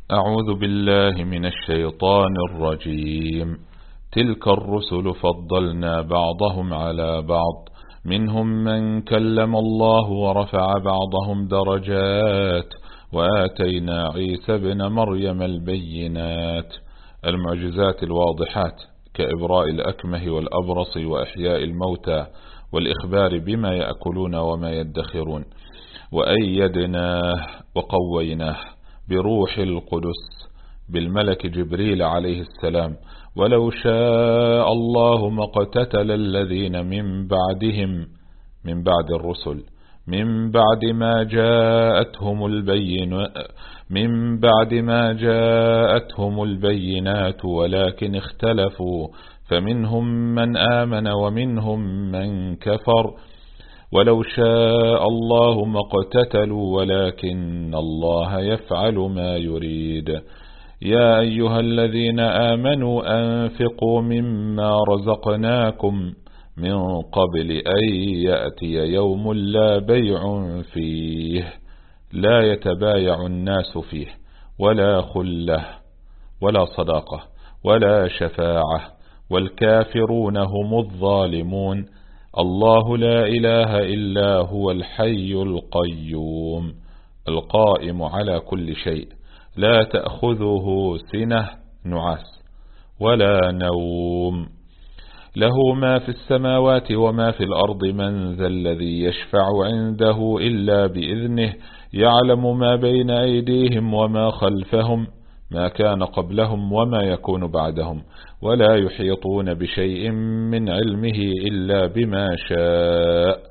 أعوذ بالله من الشيطان الرجيم. تلك الرسل فضلنا بعضهم على بعض، منهم من كلم الله ورفع بعضهم درجات، وآتينا عيسى ابن مريم البينات. المعجزات الواضحات كإبراء الأكمه والأبرص وإحياء الموتى والإخبار بما يأكلون وما يدخرون. وأيدناه وقويناه بروح القدس بالملك جبريل عليه السلام. ولو شاء الله ما اقتتل الذين من بعدهم، من بعد الرسل، من بعد ما جاءتهم البينات ولكن اختلفوا، فمنهم من آمن ومنهم من كفر. ولو شاء الله ما اقتتلوا ولكن الله يفعل ما يريد. يا أيها الذين آمنوا أنفقوا مما رزقناكم من قبل أن يأتي يوم لا بيع فيه، لا يتبايع الناس فيه، ولا خلة ولا صداقة ولا شفاعة، والكافرون هم الظالمون. الله لا إله إلا هو الحي القيوم القائم على كل شيء، لا تأخذه سنة نعاس ولا نوم، له ما في السماوات وما في الأرض. من ذا الذي يشفع عنده إلا بإذنه، يعلم ما بين أيديهم وما خلفهم، ما كان قبلهم وما يكون بعدهم، ولا يحيطون بشيء من علمه إلا بما شاء.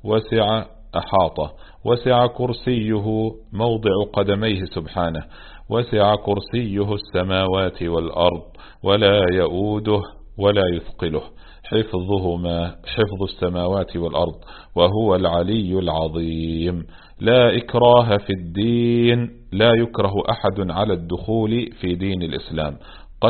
وسع كرسيه موضع قدميه سبحانه، وسع كرسيه السماوات والأرض، ولا يؤوده ولا يثقله حفظ السماوات والأرض، وهو العلي العظيم. لا إكراه في الدين، لا يكره أحد على الدخول في دين الإسلام. قد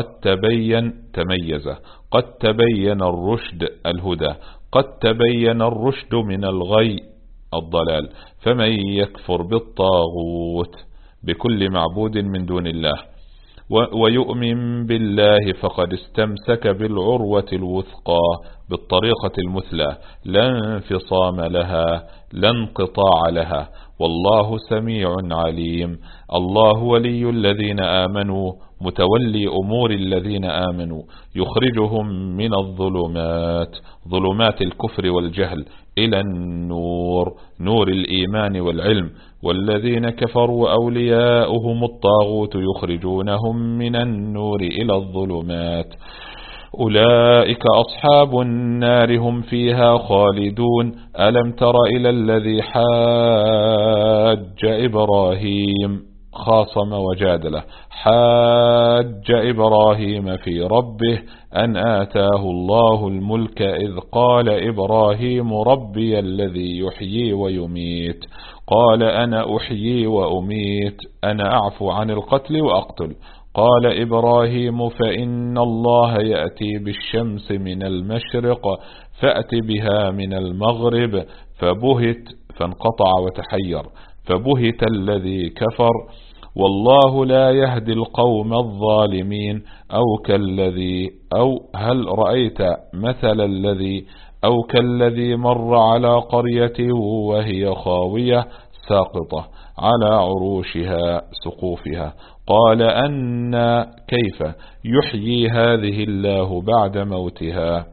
تبين الرشد الهدى، قد تبين الرشد من الغي الضلال. فمن يكفر بالطاغوت بكل معبود من دون الله ويؤمن بالله فقد استمسك بالعروة الوثقى، بالطريقة المثلى، لا انفصام لها لا انقطاع لها، والله سميع عليم. الله ولي الذين آمنوا، متولي أمور الذين آمنوا، يخرجهم من ظلمات الكفر والجهل إلى النور، نور الإيمان والعلم. والذين كفروا أولياؤهم الطاغوت يخرجونهم من النور إلى الظلمات، أولئك أصحاب النار هم فيها خالدون. ألم تر إلى الذي حاج إبراهيم خاصم وجادله، حاج إبراهيم في ربه أن آتاه الله الملك، إذ قال إبراهيم ربي الذي يحيي ويميت، قال أنا أحيي وأميت، أنا أعفو عن القتل وأقتل. قال إبراهيم فإن الله يأتي بالشمس من المشرق فأت بها من المغرب، فانقطع وتحير، فبهت الذي كفر، والله لا يهدي القوم الظالمين. هل رأيت مثل كالذي مر على قرية وهي خاوية ساقطة على عروشها سقوفها، قال كيف يحيي هذه الله بعد موتها؟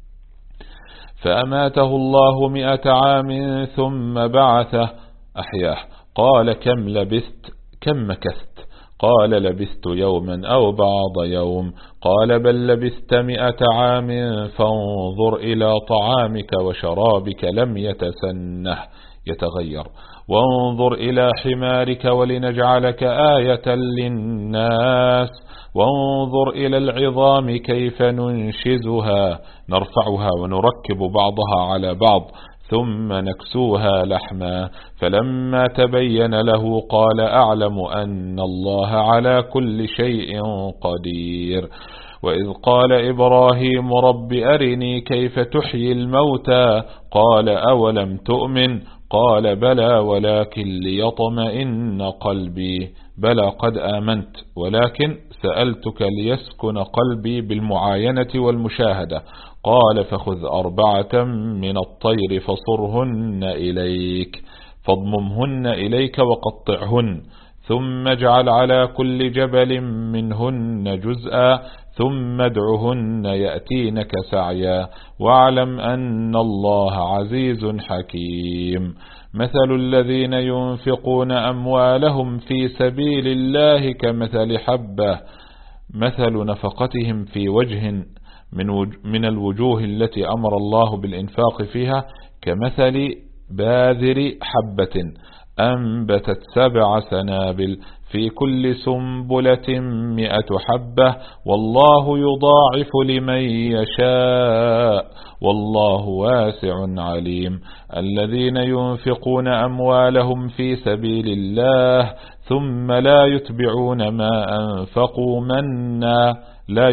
فأماته الله 100 عام ثم بعثه أحياه، قال كم مكثت؟ قال لبثت يوما أو بعض يوم، قال بل لبثت 100 عام، فانظر إلى طعامك وشرابك لم يتغير، وانظر إلى حمارك ولنجعلك آية للناس، وانظر إلى العظام كيف ننشزها نرفعها ونركب بعضها على بعض ثم نكسوها لحما. فلما تبين له قال أعلم أن الله على كل شيء قدير. وإذ قال إبراهيم رب أرني كيف تحيي الموتى، قال أولم تؤمن؟ قال بلى ولكن ليطمئن قلبي. بلى قد آمنت ولكن سألتك ليسكن قلبي بالمعاينة والمشاهدة. قال فخذ 4 من الطير فصرهن إليك فاضممهن إليك وقطعهن ثم اجعل على كل جبل منهن جزءا ثم ادعهن يأتينك سعيا واعلم أن الله عزيز حكيم. مثل الذين ينفقون أموالهم في سبيل الله كمثل حبة مثل نفقتهم في وجه من الوجوه التي أمر الله بالإنفاق فيها كمثل باذر حبة أنبتت 7 سنابل في كل سنبلة 100 حبة والله يضاعف لمن يشاء والله واسع عليم. الذين ينفقون أموالهم في سبيل الله ثم لا يتبعون ما أنفقوا منا لا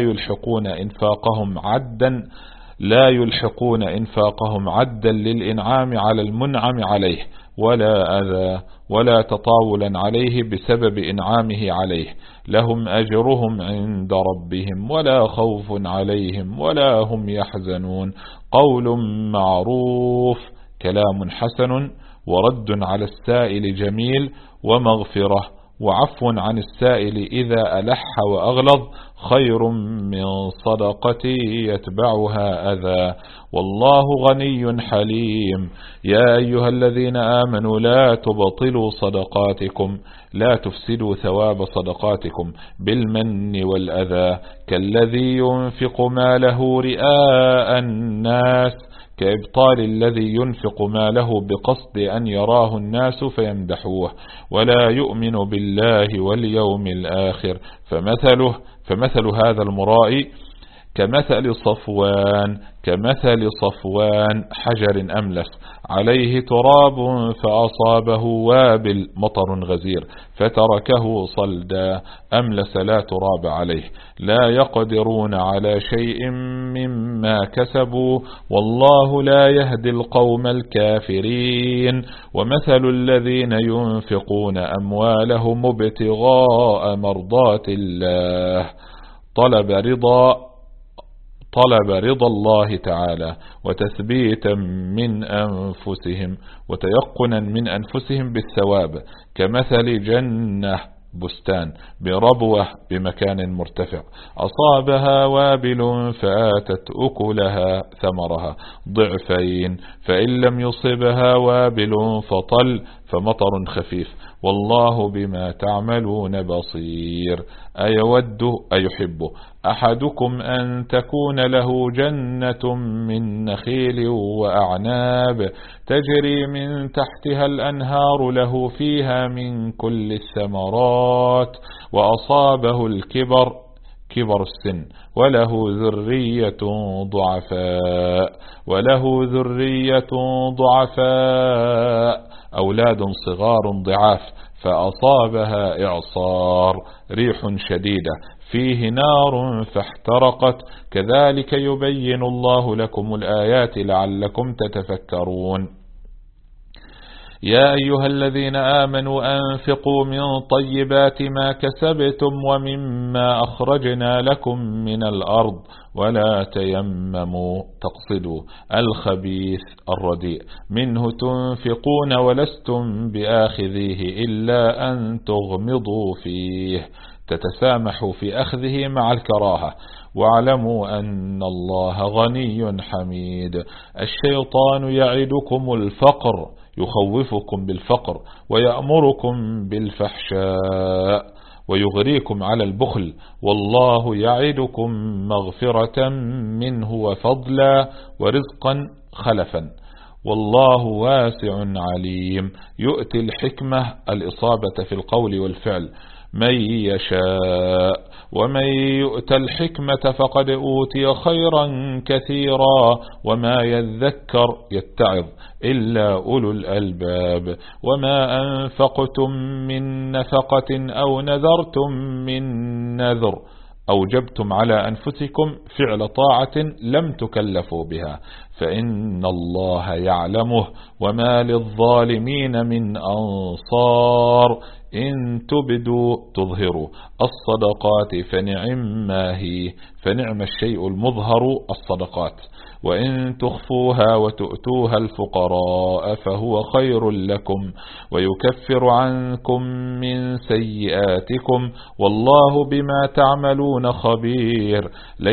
يلحقون إنفاقهم عدا للإنعام على المنعم عليه ولا أذى ولا تطاولا عليه بسبب إنعامه عليه. لهم أجرهم عند ربهم ولا خوف عليهم ولا هم يحزنون. قول معروف كلام حسن ورد على السائل جميل ومغفرة وعفو عن السائل إذا ألح وأغلظ خير من صدقة يتبعها أذى والله غني حليم. يا أيها الذين آمنوا لا تبطلوا صدقاتكم لا تفسدوا ثواب صدقاتكم بالمن والأذى كالذي ينفق ماله رئاء الناس كإبطال الذي ينفق ماله بقصد أن يراه الناس فيمدحوه ولا يؤمن بالله واليوم الآخر فمثل هذا المرائي كمثل صفوان حجر أملس عليه تراب فأصابه وابل مطر غزير فتركه صلدا أملس لا تراب عليه لا يقدرون على شيء مما كسبوا والله لا يهدي القوم الكافرين. ومثل الذين ينفقون أموالهم ابتغاء مرضات الله طلب رضا الله تعالى وتثبيتا من أنفسهم وتيقنا من أنفسهم بالثواب كمثل جنة بستان بربوة بمكان مرتفع أصابها وابل فآتت أكلها ثمرها ضعفين فإن لم يصبها وابل فطل فمطر خفيف والله بما تعملون بصير. أيحب أحدكم أن تكون له جنة من نخيل وأعناب تجري من تحتها الأنهار له فيها من كل الثمرات وأصابه الكبر السن وله ذرية ضعفاء أولاد صغار ضعاف فأصابها إعصار ريح شديدة فيه نار فاحترقت كذلك يبين الله لكم الآيات لعلكم تتفكرون. يا أيها الذين آمنوا أنفقوا من طيبات ما كسبتم ومما أخرجنا لكم من الأرض ولا تيمموا تقصدوا الخبيث الرديء منه تنفقون ولستم بآخذيه إلا أن تغمضوا فيه تتسامحوا في أخذه مع الكراهة واعلموا أن الله غني حميد. الشيطان يعدكم الفقر يخوفكم بالفقر ويأمركم بالفحشاء ويغريكم على البخل والله يعدكم مغفرة منه وفضلا ورزقا خلفا والله واسع عليم. يؤتي الحكمة الإصابة في القول والفعل من يشاء ومن يؤت الحكمة فقد أوتي خيرا كثيرا وما يذكر يتعظ إلا أولو الألباب. وما أنفقتم من نفقة أو نذرتم من نذر أوجبتم على أنفسكم فعل طاعة لم تكلفوا بها فإن الله يعلمه، وما للظالمين من أنصار. إن تبدوا تظهروا الصدقات فنعم ما هي، فنعم الشيء المظهر الصدقات، وإن تخفوها وتؤتوها الفقراء فهو خير لكم ويكفر عنكم من سيئاتكم، والله بما تعملون خبير.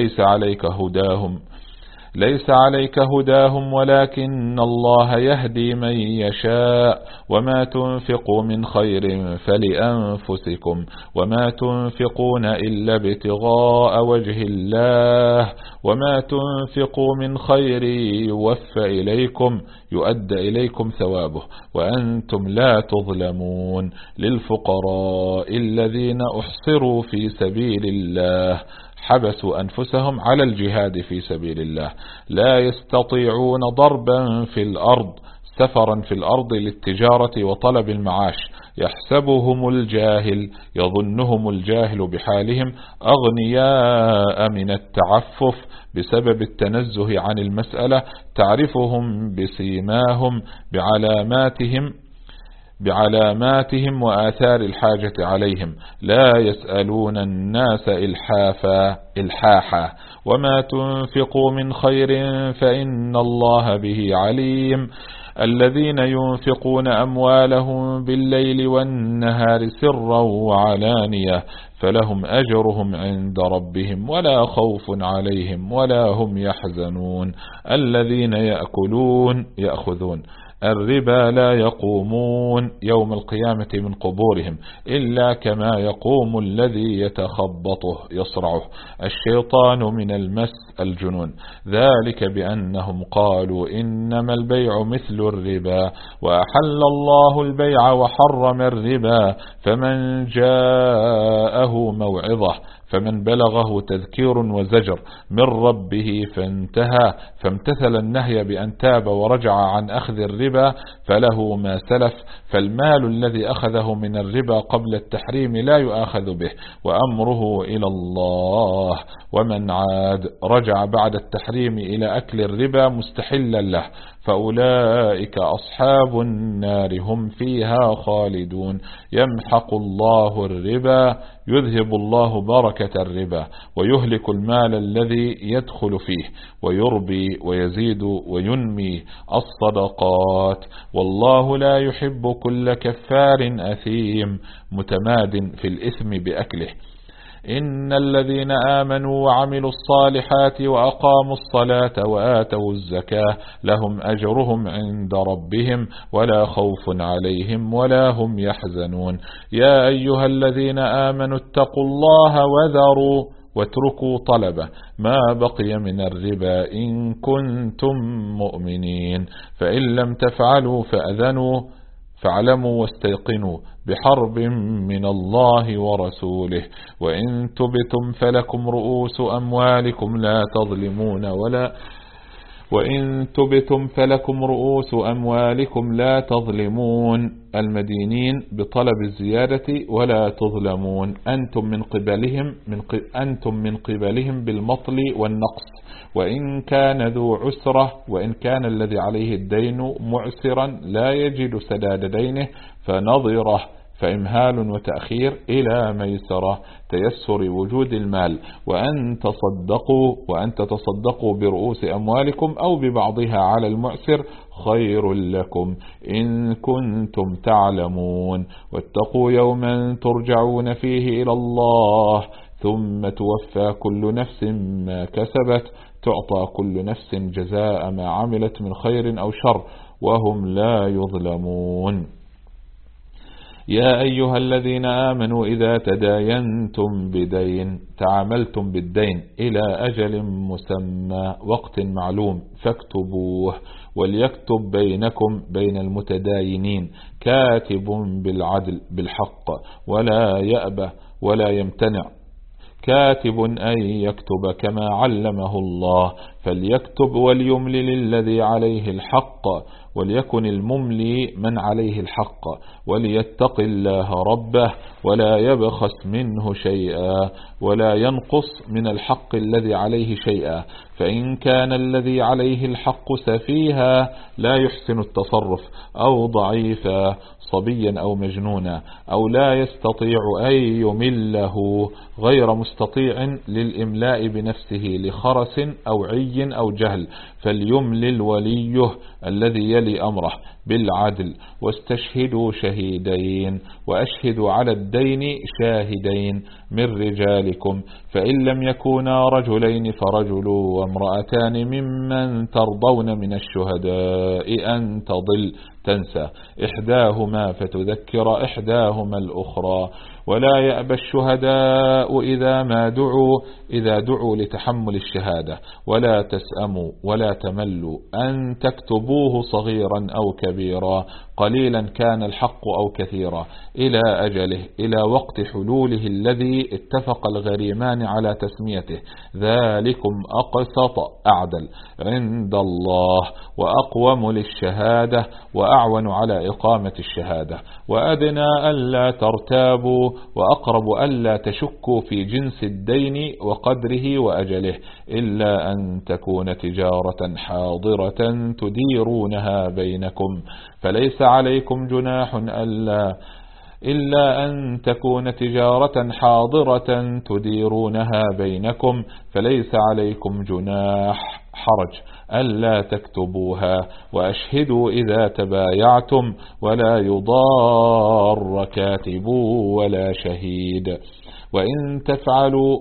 ليس عليك هداهم ولكن الله يهدي من يشاء، وما تنفقوا من خير فلأنفسكم، وما تنفقون إلا ابتغاء وجه الله، وما تنفقوا من خير يؤدى إليكم ثوابه وأنتم لا تظلمون. للفقراء الذين أحصروا في سبيل الله حبسوا أنفسهم على الجهاد في سبيل الله، لا يستطيعون ضربا في الأرض، سفرا في الأرض للتجارة وطلب المعاش، يظنهم الجاهل بحالهم أغنياء من التعفف بسبب التنزه عن المسألة، تعرفهم بسيماهم بعلاماتهم وآثار الحاجة عليهم، لا يسألون الناس إلحافا، وما تنفقوا من خير فإن الله به عليم. الذين ينفقون أموالهم بالليل والنهار سرا وعلانية فلهم أجرهم عند ربهم ولا خوف عليهم ولا هم يحزنون. الذين يأخذون الربا لا يقومون يوم القيامة من قبورهم إلا كما يقوم الذي يصرعه الشيطان من المس الجنون، ذلك بأنهم قالوا إنما البيع مثل الربا وأحل الله البيع وحرم الربا، فمن بلغه تذكير وزجر من ربه فامتثل النهي بأن تاب ورجع عن أخذ الربا فله ما سلف، فالمال الذي أخذه من الربا قبل التحريم لا يؤاخذ به وأمره إلى الله، ومن عاد رجع بعد التحريم إلى أكل الربا مستحلا له فأولئك أصحاب النار هم فيها خالدون. يمحق الله الربا، يذهب الله بركة الربا ويهلك المال الذي يدخل فيه ويربي ويزيد وينمي الصدقات، والله لا يحب كل كفار أثيم متماد في الإثم بأكله. إن الذين آمنوا وعملوا الصالحات وأقاموا الصلاة وآتوا الزكاة لهم أجرهم عند ربهم ولا خوف عليهم ولا هم يحزنون. يا أيها الذين آمنوا اتقوا الله واتركوا طلبه ما بقي من الربا إن كنتم مؤمنين، فإن لم تفعلوا فاعلموا واستيقنوا بحرب من الله ورسوله، وإن تبتم فلكم رؤوس أموالكم لا تظلمون المدينين بطلب الزيادة ولا تظلمون. أنتم من قبلهم بالمطل والنقص، وإن كان ذو عسرة، وإن كان الذي عليه الدين معسرا لا يجد سداد دينه فنظره فإمهال وتأخير إلى ميسرة تيسر وجود المال، وأن تصدقوا برؤوس أموالكم أو ببعضها على المعسر خير لكم إن كنتم تعلمون. واتقوا يوما ترجعون فيه إلى الله ثم توفى كل نفس ما كسبت، تعطى كل نفس جزاء ما عملت من خير أو شر وهم لا يظلمون. يا أيها الذين آمنوا إذا تعاملتم بالدين إلى أجل مسمى وقت معلوم فاكتبوه، وليكتب بين المتداينين كاتب بالعدل بالحق ولا يأبى ولا يمتنع كاتب أن يكتب كما علمه الله، فليكتب وليملل الذي عليه الحق، وليكن المملي من عليه الحق، وليتق الله ربه ولا يبخس منه شيئا ولا ينقص من الحق الذي عليه شيئا، فإن كان الذي عليه الحق سفيها لا يحسن التصرف أو ضعيفا صبيا أو مجنونا أو لا يستطيع أن يمله غير مستطيع للإملاء بنفسه لخرس أو عي أو جهل، فليملل وليه الذي يلي أمره بالعدل، واستشهدوا شهيدين وأشهدوا على الدين شاهدين من رجالكم، فإن لم يكونا رجلين فرجل وامرأتان ممن ترضون من الشهداء أن تضل تنسى إحداهما فتذكر إحداهما الأخرى، ولا يأبى الشهداء إذا دعوا لتحمل الشهادة، ولا تسأموا ولا تملوا أن تكتبوه صغيرا أو كبيرا قليلا كان الحق أو كثيرا إلى أجله إلى وقت حلوله الذي اتفق الغريمان على تسميته، ذلكم أقسط أعدل عند الله وأقوم للشهادة وأعون على إقامة الشهادة، وأدنى ألا ترتابوا وأقرب ألا تشكوا في جنس الدين وقدره وأجله، إلا أن تكون تجارة حاضرة تديرونها بينكم، فليس عليكم جناح إلا أن تكون تجارة حاضرة تديرونها بينكم، فليس عليكم جناح حرج ألا تكتبوها، وأشهدوا إذا تبايعتم ولا يضار كاتب ولا شهيد، وإن تفعلوا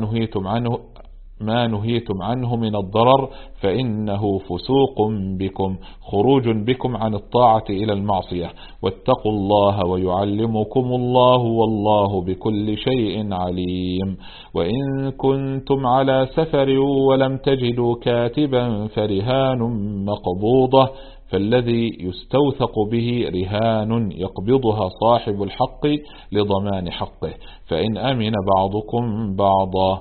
ما نهيتم عنه من الضرر فإنه فسوق بكم خروج بكم عن الطاعة إلى المعصية، واتقوا الله ويعلمكم الله والله بكل شيء عليم، وإن كنتم على سفر ولم تجدوا كاتبا فرهان مقبوضة، فالذي يستوثق به رهان يقبضها صاحب الحق لضمان حقه، فإن أمن بعضكم بعضا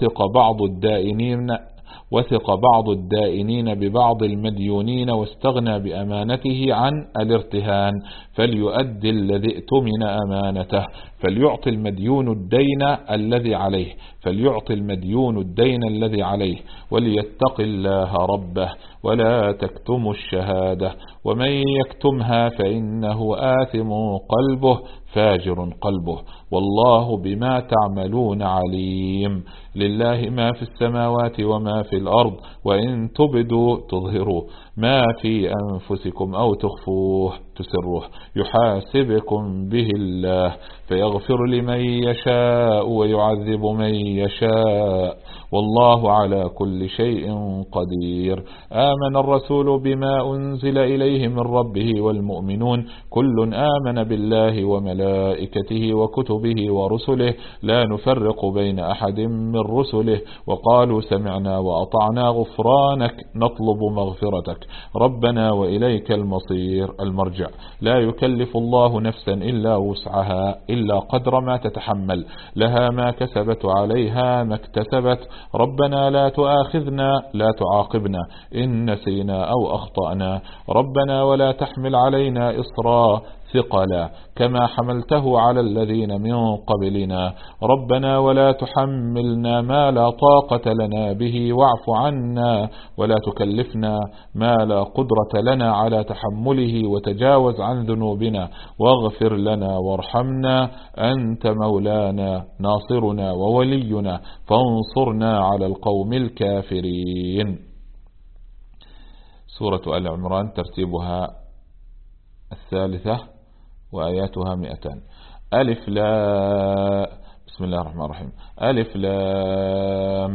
وثق بعض الدائنين ببعض المديونين واستغنى بأمانته عن الارتهان، فليؤدي الذي ائتمن أمانته، فليعطي المديون الدين الذي عليه وليتق الله ربه ولا تكتموا الشهادة، ومن يكتمها فإنه آثم قلبه فاجر قلبه، والله بما تعملون عليم، لله ما في السماوات وما في الأرض، وإن تظهروا ما في أنفسكم أو تخفوه تسروه يحاسبكم به الله، فيغفر لمن يشاء ويعذب من يشاء، والله على كل شيء قدير. آمن الرسول بما أنزل إليه من ربه والمؤمنون كل آمن بالله وملائكته وكتبه ورسله لا نفرق بين أحد من رسله، وقالوا سمعنا وأطعنا غفرانك نطلب مغفرتك ربنا وإليك المرجع، لا يكلف الله نفسا إلا وسعها إلا قدر ما تتحمل، لها ما كسبت وعليها ما اكتسبت، ربنا لا تؤاخذنا لا تعاقبنا إن نسينا أو أخطأنا، ربنا ولا تحمل علينا إصرا ثقلا كما حملته على الذين من قبلنا، ربنا ولا تحملنا ما لا طاقة لنا به واعف عنا، ولا تكلفنا ما لا قدرة لنا على تحمله، وتجاوز عن ذنوبنا واغفر لنا وارحمنا، أنت مولانا ناصرنا وولينا فانصرنا على القوم الكافرين. سورة آل عمران ترتيبها 3 وآياتها 200. بسم الله الرحمن الرحيم. ألف لام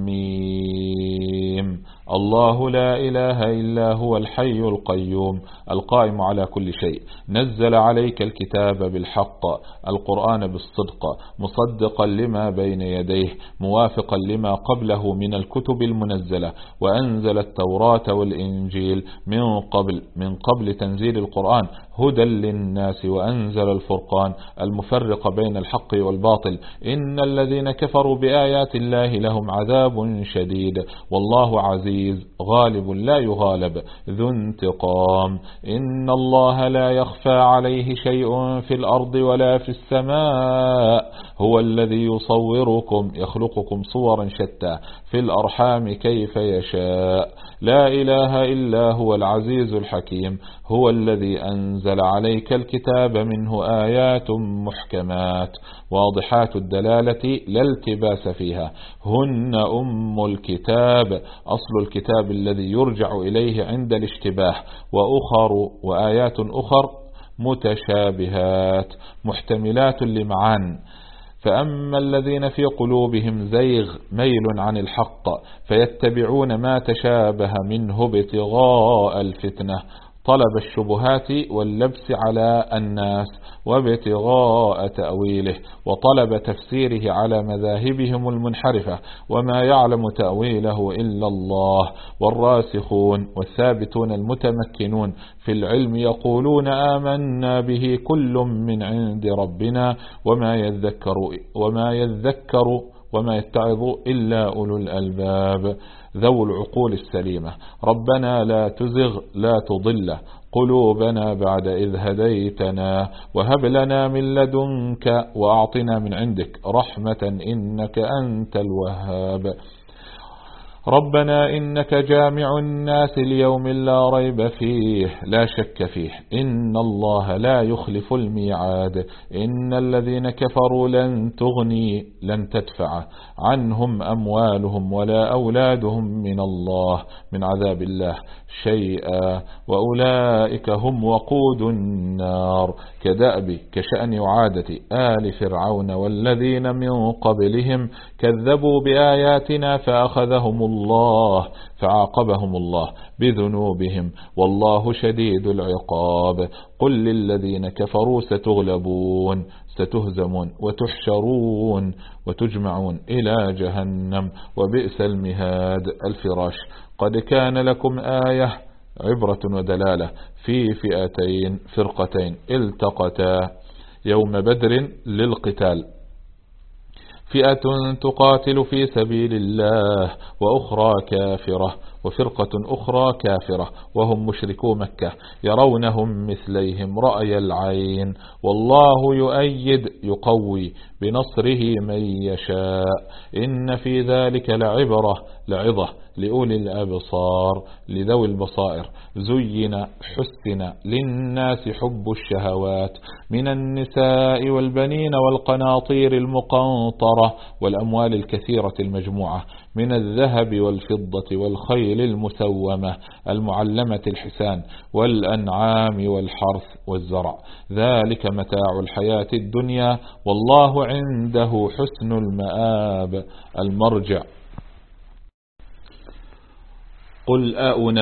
ميم. الله لا إله إلا هو الحي القيوم القائم على كل شيء، نزل عليك الكتاب بالحق، القرآن بالصدق، مصدقا لما بين يديه، موافقا لما قبله من الكتب المنزلة، وأنزل التوراة والإنجيل من قبل تنزيل القرآن هدى للناس وأنزل الفرقان المفرق بين الحق والباطل. إن الذين كفروا بآيات الله لهم عذاب شديد والله عزيز غالب لا يغالب ذو انتقام. إن الله لا يخفى عليه شيء في الأرض ولا في السماء هو الذي يصوركم يخلقكم صورا شتى في الأرحام كيف يشاء لا إله إلا هو العزيز الحكيم. هو الذي أنزل عليك الكتاب منه آيات محكمات واضحات الدلالة لا التباس فيها هن أم الكتاب أصل الكتاب الذي يرجع إليه عند الاشتباه وآيات أخر متشابهات محتملات لمعان. فأما الذين في قلوبهم زيغ ميل عن الحق فيتبعون ما تشابه منه ابتغاء الفتنة طلب الشبهات واللبس على الناس وابتغاء تأويله وطلب تفسيره على مذاهبهم المنحرفة وما يعلم تأويله إلا الله. والراسخون والثابتون المتمكنون في العلم يقولون آمنا به كل من عند ربنا وما يتعظ إلا أولو الألباب ذو العقول السليمة. ربنا لا تزغ لا تضل قلوبنا بعد إذ هديتنا وهب لنا من لدنك وأعطنا من عندك رحمة إنك أنت الوهاب. ربنا إنك جامع الناس ليوم لا ريب فيه لا شك فيه إن الله لا يخلف الميعاد. إن الذين كفروا لن تدفع عنهم أموالهم ولا أولادهم من عذاب الله شيئا وأولئك هم وقود النار كشأن عادة آل فرعون والذين من قبلهم كذبوا بآياتنا فعاقبهم الله بذنوبهم والله شديد العقاب. قل للذين كفروا ستغلبون ستهزمون وتحشرون وتجمعون إلى جهنم وبئس المهاد الفراش. قد كان لكم آية عبرة ودلالة في فئتين فرقتين التقتا يوم بدر للقتال فئة تقاتل في سبيل الله وأخرى كافرة وفرقة أخرى كافرة وهم مشركو مكة يرونهم مثليهم رأي العين والله يقوي بنصره من يشاء. إن في ذلك لعظة لأولي الأبصار لذوي البصائر. حسن للناس حب الشهوات من النساء والبنين والقناطير المقنطرة والأموال الكثيرة المجموعة من الذهب والفضة والخيل المسومة المعلمة الحسان والأنعام والحرث والزرع ذلك متاع الحياة الدنيا والله عنده حسن المآب المرجع. قل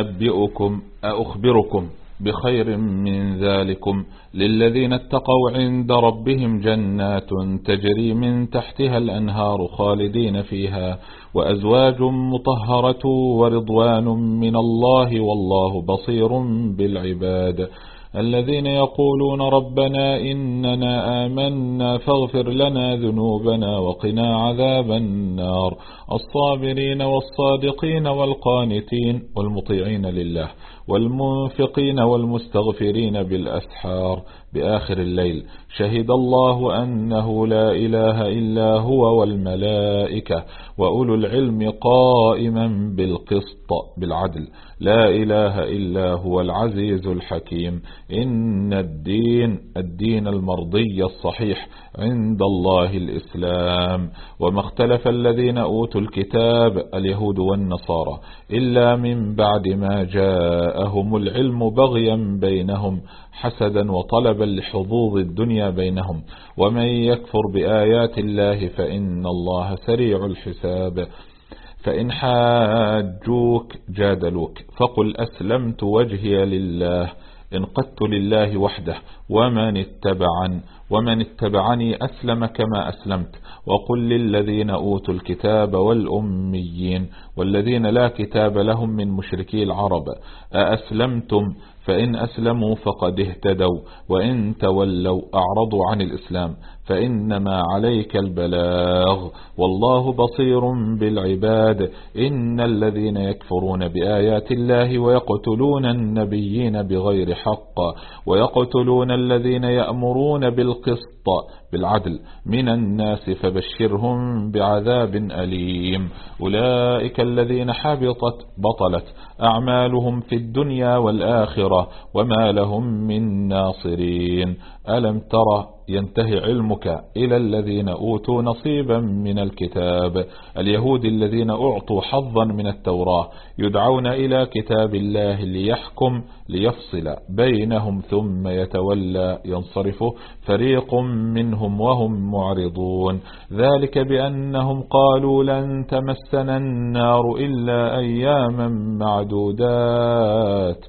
أخبركم بخير من ذلكم للذين اتقوا عند ربهم جنات تجري من تحتها الأنهار خالدين فيها وأزواج مطهرة ورضوان من الله والله بصير بالعباد. الذين يقولون ربنا إننا آمنا فاغفر لنا ذنوبنا وقنا عذاب النار الصابرين والصادقين والقانتين والمطيعين لله والمنفقين والمستغفرين بالأسحار بآخر الليل. شهد الله أنه لا إله إلا هو والملائكة وأولو العلم قائما بالقسط بالعدل لا إله إلا هو العزيز الحكيم. إن الدين المرضي الصحيح عند الله الإسلام. وما اختلف الذين أوتوا الكتاب اليهود والنصارى إلا من بعد ما جاءهم العلم بغيا بينهم حسدا وطلبا لحظوظ الدنيا بينهم. ومن يكفر بآيات الله فإن الله سريع الحساب. فإن حاجوك جادلوك فقل أسلمت وجهي لله انقدت لله وحده ومن اتبعني أسلم كما أسلمت. وقل للذين أوتوا الكتاب والأميين والذين لا كتاب لهم من مشركي العرب أأسلمتم فإن أسلموا فقد اهتدوا، وإن تولوا أعرضوا عن الإسلام فإنما عليك البلاغ، والله بصير بالعباد. إن الذين يكفرون بآيات الله ويقتلون النبيين بغير حق ويقتلون الذين يأمرون بالقسط بالعدل من الناس فبشرهم بعذاب أليم. أولئك الذين بطلت أعمالهم في الدنيا والآخرة وما لهم من ناصرين. ألم تر ينتهي علمك إلى الذين أوتوا نصيبا من الكتاب، اليهود الذين أعطوا حظا من التوراة، يدعون إلى كتاب الله ليحكم ليفصل بينهم ثم يتولى ينصرف فريق منهم وهم معرضون. ذلك بأنهم قالوا لن تمسنا النار إلا أياما معدودات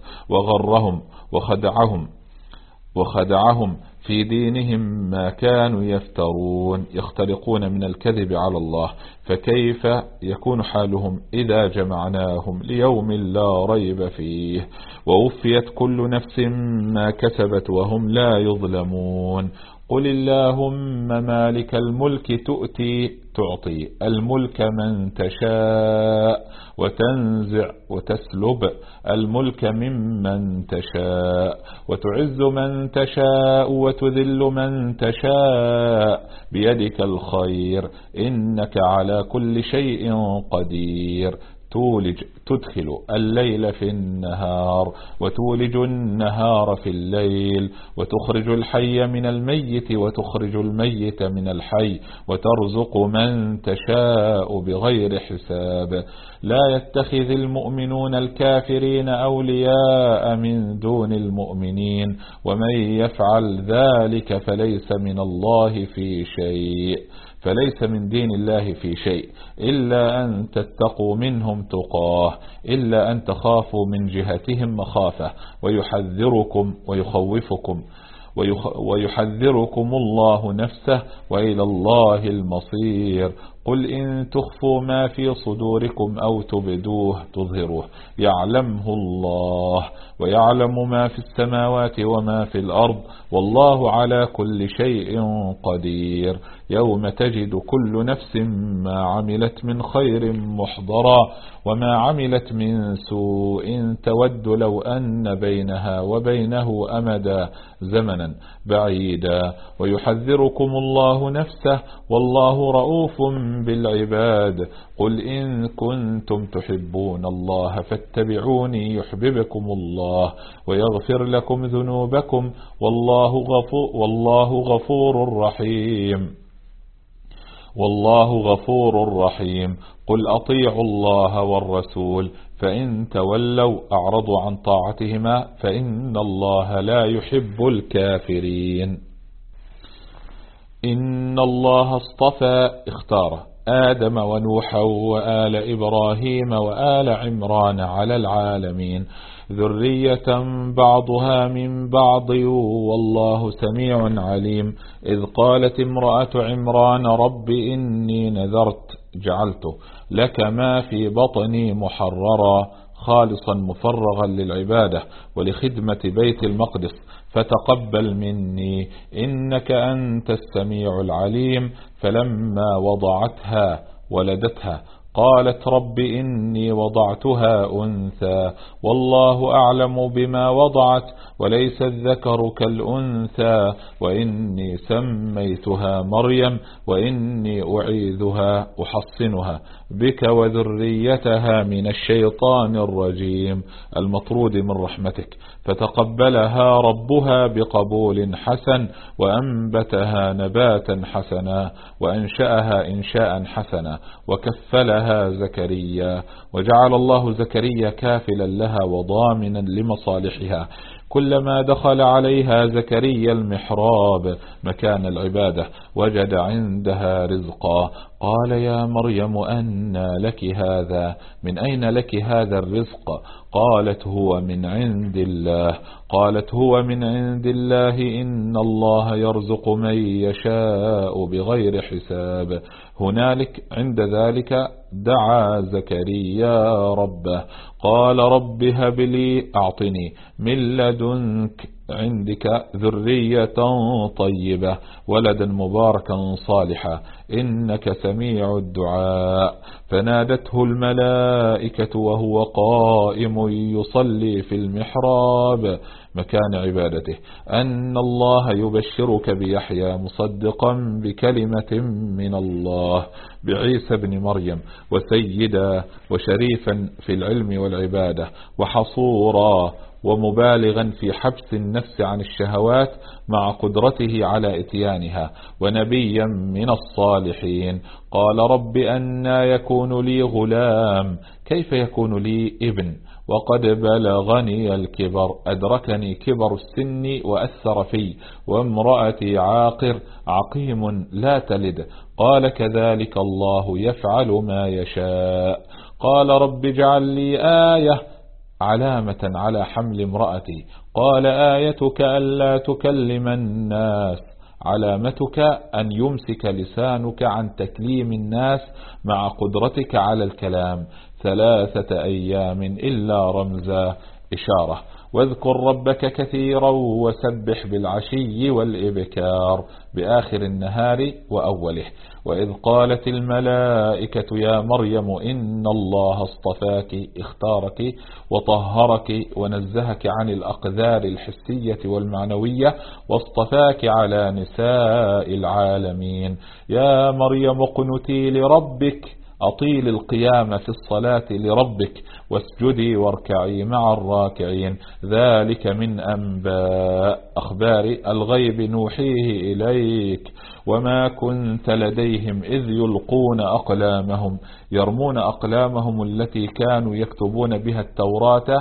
وخدعهم في دينهم ما كانوا يفترون، يختلقون من الكذب على الله. فكيف يكون حالهم إذا جمعناهم ليوم لا ريب فيه ووفيت كل نفس ما كسبت وهم لا يظلمون. قل اللهم مالك الملك تعطي الملك من تشاء وتنزع وتسلب الملك ممن تشاء وتعز من تشاء وتذل من تشاء بيدك الخير إنك على كل شيء قدير. تدخل الليل في النهار وتولج النهار في الليل وتخرج الحي من الميت وتخرج الميت من الحي وترزق من تشاء بغير حساب. لا يتخذ المؤمنون الكافرين أولياء من دون المؤمنين ومن يفعل ذلك فليس من دين الله في شيء إلا أن تتقوا منهم تقاه، إلا أن تخافوا من جهتهم مخافة ويحذركم الله نفسه وإلى الله المصير. قل إن تخفوا ما في صدوركم أو تبدوه تظهروه يعلمه الله ويعلم ما في السماوات وما في الأرض والله على كل شيء قدير. يوم تجد كل نفس ما عملت من خير محضرا وما عملت من سوء تود لو أن بينها وبينه أمدا زمنا بعيدا ويحذركم الله نفسه والله رؤوف بالعباد. قل إن كنتم تحبون الله فاتبعوني يحببكم الله ويغفر لكم ذنوبكم والله غفور رحيم. قل أطيعوا الله والرسول فإن تولوا أعرضوا عن طاعتهما فإن الله لا يحب الكافرين. إن الله اختار آدم ونوحا وآل إبراهيم وآل عمران على العالمين ذرية بعضها من بعض والله سميع عليم. إذ قالت امرأة عمران رب إني جعلت لك ما في بطني محررا خالصا مفرغا للعبادة ولخدمة بيت المقدس فتقبل مني إنك أنت السميع العليم. فلما ولدتها قالت رب إني وضعتها أنثى والله أعلم بما وضعت وليس الذكر كالأنثى وإني سميتها مريم وإني أحصنها بك وذريتها من الشيطان الرجيم المطرود من رحمتك. فتقبلها ربها بقبول حسن وأنبتها نباتا حسنا وأنشأها إنشاء حسنا وكفلها زكريا وجعل الله زكريا كافلا لها وضامنا لمصالحها. كلما دخل عليها زكريا المحراب مكان العبادة وجد عندها رزقا قال يا مريم أنى لك هذا من أين لك هذا الرزق قالت هو من عند الله إن الله يرزق من يشاء بغير حساب. هنالك عند ذلك دعا زكريا ربه قال رب هب لي أعطني من لدنك عندك ذرية طيبة ولدا مباركا صالحا إنك سميع الدعاء. فنادته الملائكة وهو قائم يصلي في المحراب مكان عبادته أن الله يبشرك بيحيى مصدقا بكلمة من الله بعيسى بن مريم وسيدا وشريفا في العلم والعبادة وحصورا ومبالغا في حبس النفس عن الشهوات مع قدرته على إتيانها ونبيا من الصالحين. قال رب أنى يكون لي غلام كيف يكون لي ابن وقد بلغني الكبر أدركني كبر السن وأثر في وامرأتي عاقر عقيم لا تلد. قال كذلك الله يفعل ما يشاء. قال رب اجعل لي آية علامة على حمل امرأتي. قال آيتك ألا تكلم الناس علامتك أن يمسك لسانك عن تكليم الناس مع قدرتك على الكلام 3 أيام إلا رمزا إشارة. واذكر ربك كثيرا وسبح بالعشي والإبكار بآخر النهار وأوله. وإذ قالت الملائكة يا مريم إن الله اصطفاك اختارك وطهرك ونزهك عن الأقدار الحسية والمعنوية واصطفاك على نساء العالمين. يا مريم اقنتي لربك أطيل القيام في الصلاة لربك واسجدي واركعي مع الراكعين. ذلك من أنباء أخبار الغيب نوحيه إليك وما كنت لديهم إذ يلقون أقلامهم يرمون أقلامهم التي كانوا يكتبون بها التوراة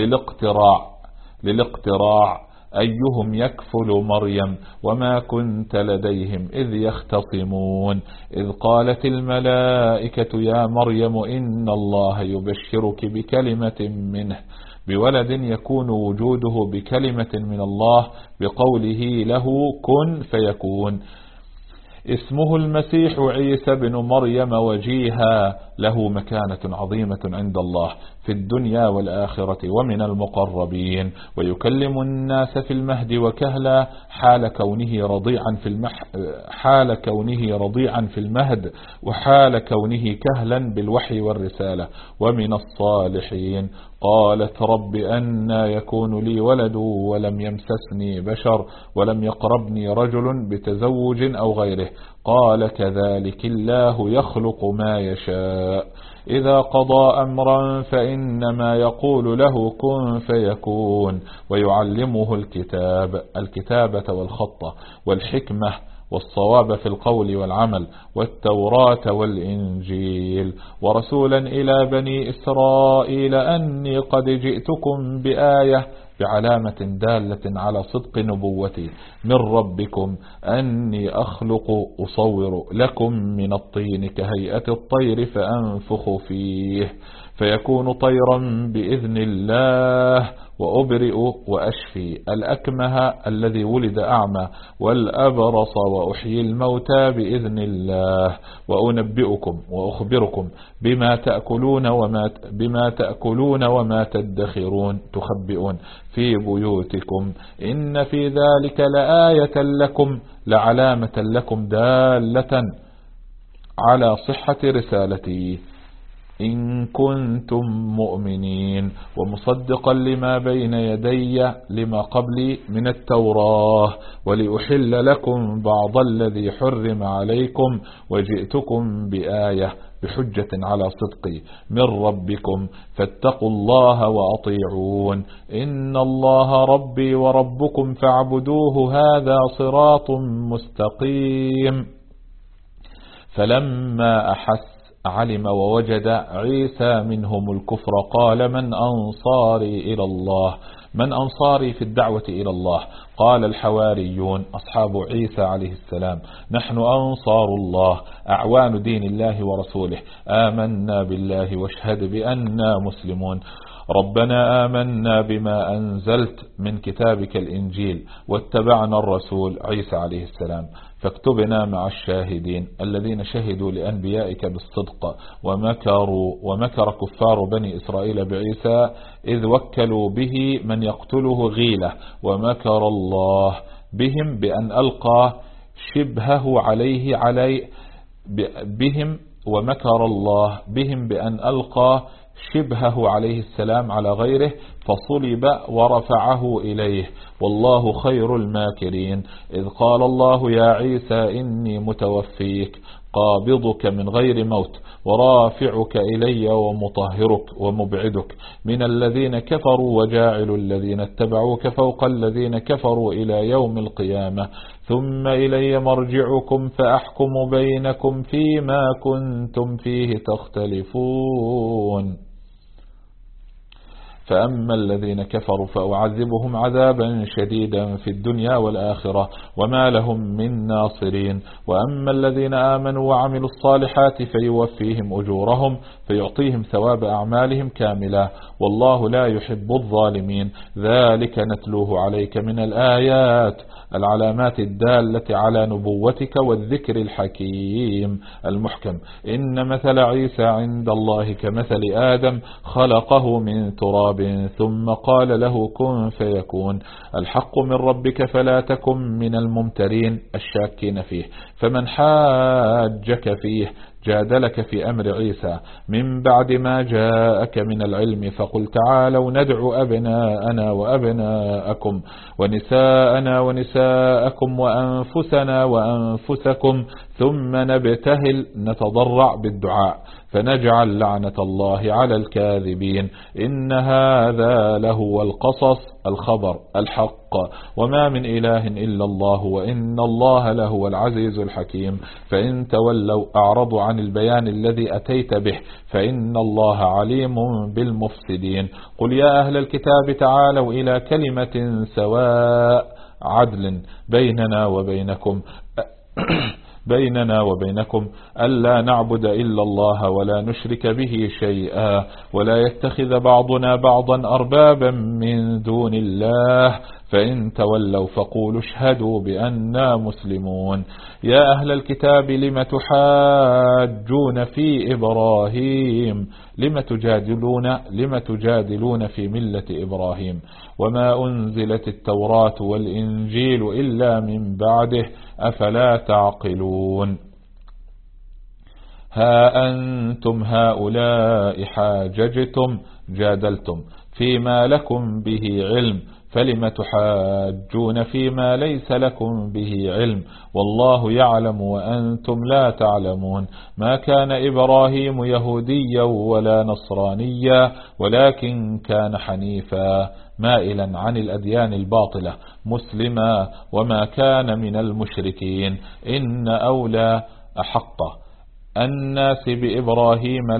للاقتراع أيهم يكفل مريم وما كنت لديهم إذ يختصمون. إذ قالت الملائكة يا مريم إن الله يبشرك بكلمة منه بولد يكون وجوده بكلمة من الله بقوله له كن فيكون. اسمه المسيح عيسى بن مريم وجيها له مكانة عظيمة عند الله في الدنيا والآخرة ومن المقربين ويكلم الناس في المهد وكهلا حال كونه رضيعا في المهد وحال كونه كهلا بالوحي والرسالة ومن الصالحين. قالت رب أنى يكون لي ولد ولم يمسسني بشر ولم يقربني رجل بتزوج أو غيره. قال كذلك الله يخلق ما يشاء إذا قضى أمرا فإنما يقول له كن فيكون. ويعلمه الكتابة والخطة والحكمة والصواب في القول والعمل والتوراة والإنجيل ورسولا إلى بني إسرائيل أني قد جئتكم بآية بعلامة دالة على صدق نبوتي من ربكم أني أصور لكم من الطين كهيئة الطير فأنفخ فيه فيكون طيرا بإذن الله وأبرئ وأشفي الأكمه الذي ولد أعمى والأبرص وأحيي الموتى بإذن الله وأنبئكم وأخبركم بما تأكلون وما تخبئون في بيوتكم إن في ذلك لآية لكم لعلامة لكم دالة على صحة رسالتي إن كنتم مؤمنين ومصدقا لما بين يدي لما قبلي من التوراة ولأحل لكم بعض الذي حرم عليكم وجئتكم بآية بحجة على صدقي من ربكم فاتقوا الله وأطيعون إن الله ربي وربكم فاعبدوه هذا صراط مستقيم. فلما علم ووجد عيسى منهم الكفر قال من أنصاري إلى الله من أنصاري في الدعوة إلى الله؟ قال الحواريون أصحاب عيسى عليه السلام نحن أنصار الله أعوان دين الله ورسوله آمنا بالله واشهد بأننا مسلمون. ربنا آمنا بما أنزلت من كتابك الإنجيل واتبعنا الرسول عيسى عليه السلام، فاكتبنا مع الشاهدين الذين شهدوا لأنبيائك بالصدق ومكر كفار بني إسرائيل بعيسى إذ وكلوا به من يقتله غيلة، ومكر الله بهم بأن ألقى شبهه ومكر الله بهم بأن ألقى شبهه عليه السلام على غيره فصلب ورفعه إليه، والله خير الماكرين. إذ قال الله يا عيسى إني متوفيك قابضك من غير موت ورافعك إلي ومطهرك ومبعدك من الذين كفروا وجاعل الذين اتبعوك فوق الذين كفروا إلى يوم القيامة، ثم إلي مرجعكم فأحكم بينكم فيما كنتم فيه تختلفون. فأما الذين كفروا فأعذبهم عذابا شديدا في الدنيا والآخرة وما لهم من ناصرين، وأما الذين آمنوا وعملوا الصالحات فيوفيهم أجورهم فيعطيهم ثواب أعمالهم كاملة، والله لا يحب الظالمين. ذلك نتلوه عليك من الآيات العلامات الدالة على نبوتك والذكر الحكيم المحكم. إن مثل عيسى عند الله كمثل آدم خلقه من تراب ثم قال له كن فيكون، الحق من ربك فلا تكن من الممترين الشاكين فيه. فمن حاجك فيه جادلك في أمر عيسى من بعد ما جاءك من العلم فقل تعالوا ندعو أبناءنا وأبناءكم ونساءنا ونساءكم وأنفسنا وأنفسكم ثم نبتهل نتضرع بالدعاء فنجعل لعنة الله على الكاذبين. إن هذا لهو القصص الخبر الحق وما من إله إلا الله وإن الله لهو العزيز الحكيم. فإن تولوا أعرضوا عن البيان الذي أتيت به فإن الله عليم بالمفسدين. قل يا أهل الكتاب تعالوا إلى كلمة سواء عدل بيننا وبينكم ألا نعبد إلا الله ولا نشرك به شيئا ولا يتخذ بعضنا بعضا أربابا من دون الله فإن تولوا فقولوا اشهدوا بأننا مسلمون. يا أهل الكتاب لم تحاجون في إبراهيم لم تجادلون في ملة إبراهيم وما أنزلت التوراة والإنجيل إلا من بعده أفلا تعقلون. ها أنتم هؤلاء حاججتم جادلتم فيما لكم به علم فلم تحاجون فيما ليس لكم به علم والله يعلم وأنتم لا تعلمون. ما كان إبراهيم يهوديا ولا نصرانيا ولكن كان حنيفا مائلا عن الأديان الباطلة مسلما وما كان من المشركين. إن أولى أحق الناس بإبراهيم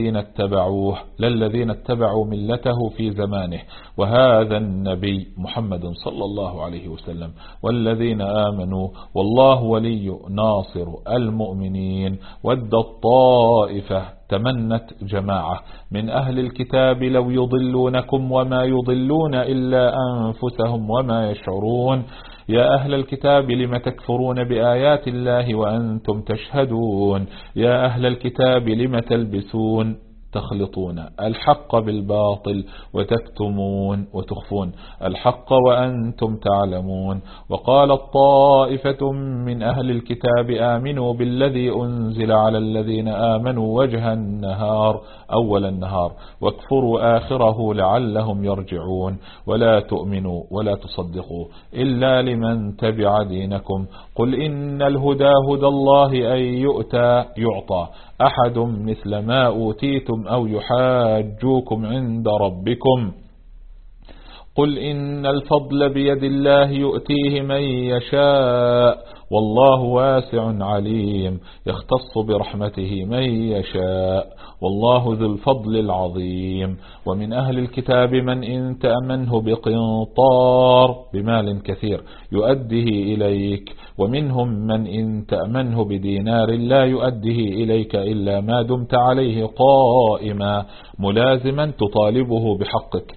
للذين اتبعوا ملته في زمانه وهذا النبي محمد صلى الله عليه وسلم والذين آمنوا والله ولي ناصر المؤمنين. ود الطائفة تمنت جماعة من أهل الكتاب لو يضلونكم وما يضلون إلا أنفسهم وما يشعرون. يا أهل الكتاب لم تكفرون بآيات الله وأنتم تشهدون. يا أهل الكتاب لم تخلطون الحق بالباطل وتخفون الحق وأنتم تعلمون. وقالت طائفة من أهل الكتاب آمنوا بالذي أنزل على الذين آمنوا وجه النهار أول النهار واكفروا آخره لعلهم يرجعون. ولا تؤمنوا ولا تصدقوا إلا لمن تبع دينكم. قل إن الهدى هدى الله أن يعطى أحد مثل ما أوتيتم أو يحاجوكم عند ربكم. قل إن الفضل بيد الله يؤتيه من يشاء والله واسع عليم يختص برحمته من يشاء والله ذو الفضل العظيم. ومن أهل الكتاب من إن تأمنه بقنطار بمال كثير يؤديه إليك، ومنهم من إن تأمنه بدينار لا يؤديه إليك إلا ما دمت عليه قائما ملازما تطالبه بحقك.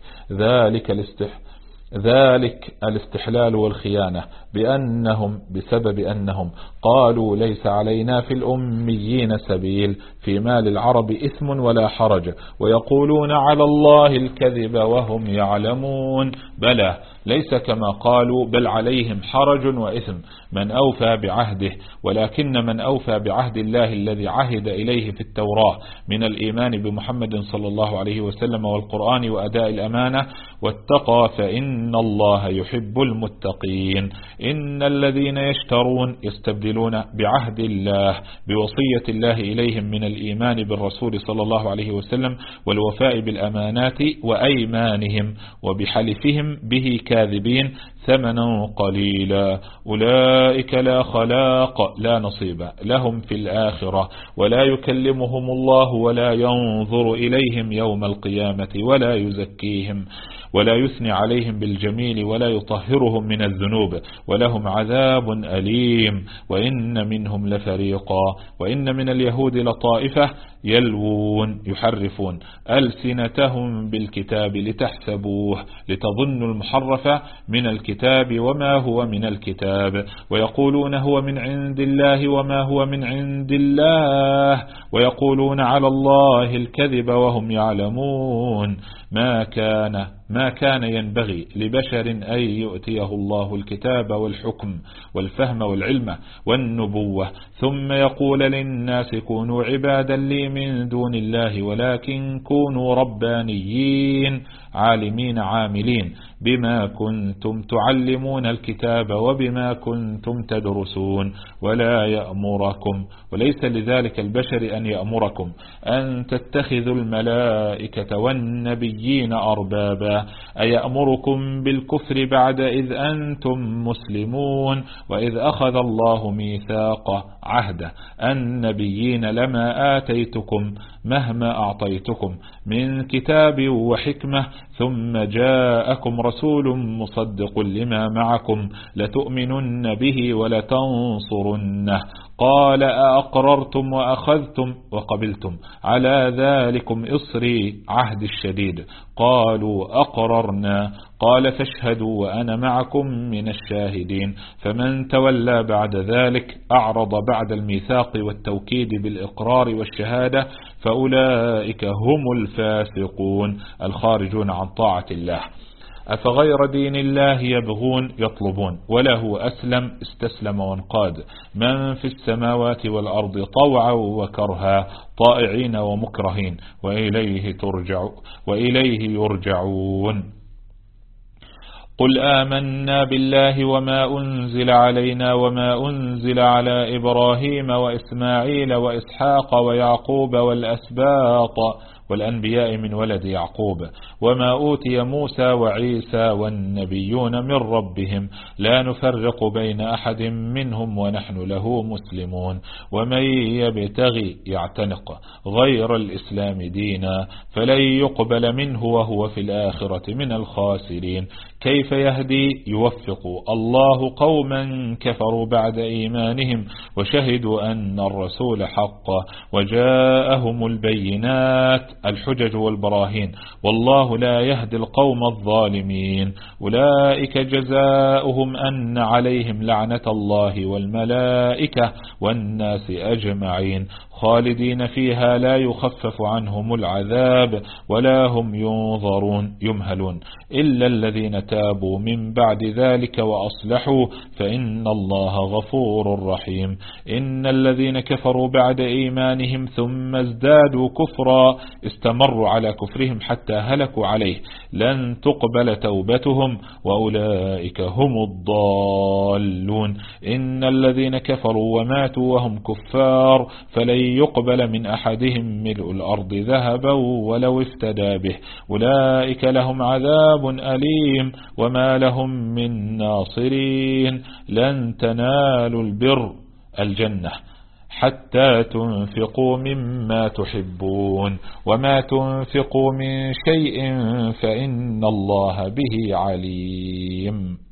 ذلك الاستحلال والخيانة بسبب أنهم قالوا ليس علينا في الأميين سبيل في مال العرب إثم ولا حرج، ويقولون على الله الكذب وهم يعلمون. بلى ليس كما قالوا، بل عليهم حرج وإثم من أوفى بعهده، ولكن من أوفى بعهد الله الذي عهد إليه في التوراة من الإيمان بمحمد صلى الله عليه وسلم والقرآن وأداء الأمانة واتقى فإن الله يحب المتقين. إن الذين يستبدلون بعهد الله بوصية الله إليهم من الإيمان بالرسول صلى الله عليه وسلم والوفاء بالأمانات وأيمانهم وبحلفهم به كاذبين ثمنا قليلا أولئك لا خلاق لا نصيب لهم في الآخرة ولا يكلمهم الله ولا ينظر إليهم يوم القيامة ولا يزكيهم ولا يثني عليهم بالجميل ولا يطهرهم من الذنوب ولهم عذاب أليم. وإن منهم لفريقا وإن من اليهود لطائفة يحرفون ألسنتهم بالكتاب لتحسبوه لتظنوا المحرف من الكتاب وما هو من الكتاب ويقولون هو من عند الله وما هو من عند الله ويقولون على الله الكذب وهم يعلمون. ما كان ينبغي لبشر أن يؤتيه الله الكتاب والحكم والفهم والعلم والنبوة ثم يقول للناس كونوا عبادا لي من دون الله ولكن كونوا ربانيين عالمين عاملين بما كنتم تعلمون الكتاب وبما كنتم تدرسون وليس لذلك البشر أن يأمركم أن تتخذوا الملائكة والنبيين أربابا أيأمركم بالكفر بعد إذ أنتم مسلمون وإذ أخذ الله ميثاق عهده النبيين لما آتيتكم مهما أعطيتكم من كتاب وحكمة ثم جاءكم رسول مصدق لما معكم لتؤمنن به ولتنصرنه قال أأقررتم وأخذتم وقبلتم على ذلكم إصري عهد الشديد قالوا أقررنا قال فاشهدوا وأنا معكم من الشاهدين. فمن تولى بعد ذلك أعرض بعد الميثاق والتوكيد بالإقرار والشهادة فأولئك هم الفاسقون الخارجون عن طاعة الله. أفغير دين الله يبغون يطلبون وله أسلم استسلم وانقاد من في السماوات والأرض طوعا وكرها طائعين ومكرهين وإليه يرجعون. قل آمنا بالله وما أنزل علينا وما أنزل على إبراهيم وإسماعيل وإسحاق ويعقوب والأسباط والأنبياء من ولد يعقوب وما أوتي موسى وعيسى والنبيون من ربهم لا نفرق بين أحد منهم ونحن له مسلمون. ومن يبتغي يعتنق غير الإسلام دينا فلن يقبل منه وهو في الآخرة من الخاسرين. كيف يهدي يوفق الله قوما كفروا بعد إيمانهم وشهدوا أن الرسول حق وجاءهم البينات الحجج والبراهين والله لا يهدي القوم الظالمين. أولئك جزاؤهم أن عليهم لعنة الله والملائكة والناس أجمعين خالدين فيها لا يخفف عنهم العذاب ولا هم يمهلون إلا الذين تابوا من بعد ذلك وأصلحوا فإن الله غفور رحيم. إن الذين كفروا بعد إيمانهم ثم ازدادوا كفرا استمروا على كفرهم حتى هلكوا عليه لن تقبل توبتهم وأولئك هم الضالون. إن الذين كفروا وماتوا وهم كفار فلن يقبل من أحدهم ملء الأرض ذهبا ولو افتدى به، أولئك لهم عذاب أليم وما لهم من ناصرين. لن تنالوا البر الجنة حتى تنفقوا مما تحبون، وما تنفقوا من شيء فإن الله به عليم.